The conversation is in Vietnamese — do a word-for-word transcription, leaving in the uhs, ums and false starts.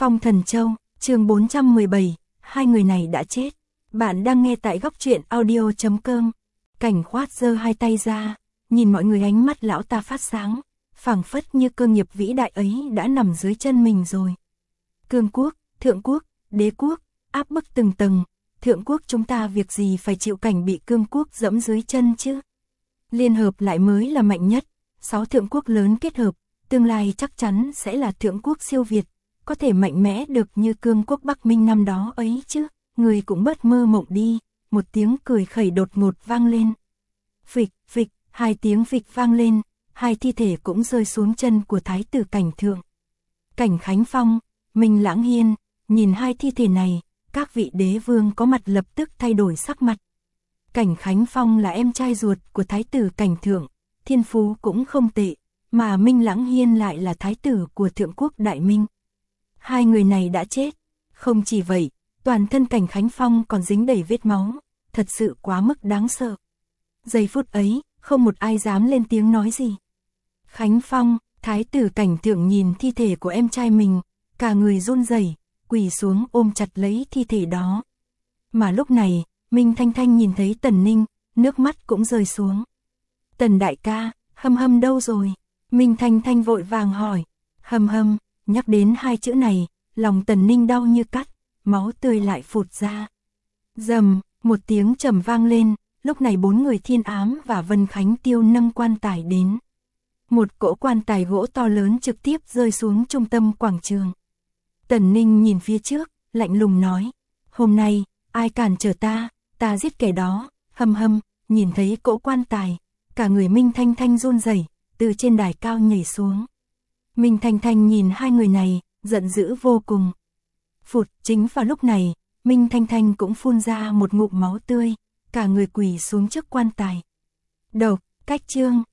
Phong Thần Châu, chương bốn trăm mười bảy, hai người này đã chết. Bạn đang nghe tại góc truyện audio chấm com. Cảnh Khoát giơ hai tay ra, nhìn mọi người, ánh mắt lão ta phát sáng, phảng phất như cơ nghiệp vĩ đại ấy đã nằm dưới chân mình rồi. Cương quốc, thượng quốc, đế quốc, áp bức từng tầng, thượng quốc chúng ta việc gì phải chịu cảnh bị cương quốc dẫm dưới chân chứ? Liên hợp lại mới là mạnh nhất, sáu thượng quốc lớn kết hợp, tương lai chắc chắn sẽ là thượng quốc siêu việt, có thể mạnh mẽ được như cương quốc Bắc Minh năm đó ấy chứ. Người cũng bớt mơ mộng đi. Một tiếng cười khẩy đột ngột vang lên. Phịch, phịch, hai tiếng phịch vang lên, hai thi thể cũng rơi xuống chân của thái tử Cảnh Thượng. Cảnh Khánh Phong, Minh Lãng Hiên, nhìn hai thi thể này, các vị đế vương có mặt lập tức thay đổi sắc mặt. Cảnh Khánh Phong là em trai ruột của thái tử Cảnh Thượng, thiên phú cũng không tệ, mà Minh Lãng Hiên lại là thái tử của thượng quốc Đại Minh. Hai người này đã chết, không chỉ vậy, toàn thân Cảnh Khánh Phong còn dính đầy vết máu, thật sự quá mức đáng sợ. Giây phút ấy, không một ai dám lên tiếng nói gì. Khánh Phong, thái tử Cảnh Thượng nhìn thi thể của em trai mình, cả người run rẩy, quỳ xuống ôm chặt lấy thi thể đó. Mà lúc này, Minh Thanh Thanh nhìn thấy Tần Ninh, nước mắt cũng rơi xuống. Tần đại ca, Hâm Hâm đâu rồi? Minh Thanh Thanh vội vàng hỏi. Hâm Hâm, nhắc đến hai chữ này, lòng Tần Ninh đau như cắt, máu tươi lại phụt ra. Rầm, một tiếng trầm vang lên, lúc này bốn người Thiên Ám và Vân Khánh Tiêu nâng quan tài đến. Một cỗ quan tài gỗ to lớn trực tiếp rơi xuống trung tâm quảng trường. Tần Ninh nhìn phía trước, lạnh lùng nói, hôm nay, ai cản trở ta, ta giết kẻ đó. Hâm Hâm, nhìn thấy cỗ quan tài, cả người Minh Thanh Thanh run rẩy, từ trên đài cao nhảy xuống. Minh Thanh Thanh nhìn hai người này, giận dữ vô cùng. Phụt, chính vào lúc này, Minh Thanh Thanh cũng phun ra một ngụm máu tươi, cả người quỳ xuống trước quan tài. Độc, cách chương,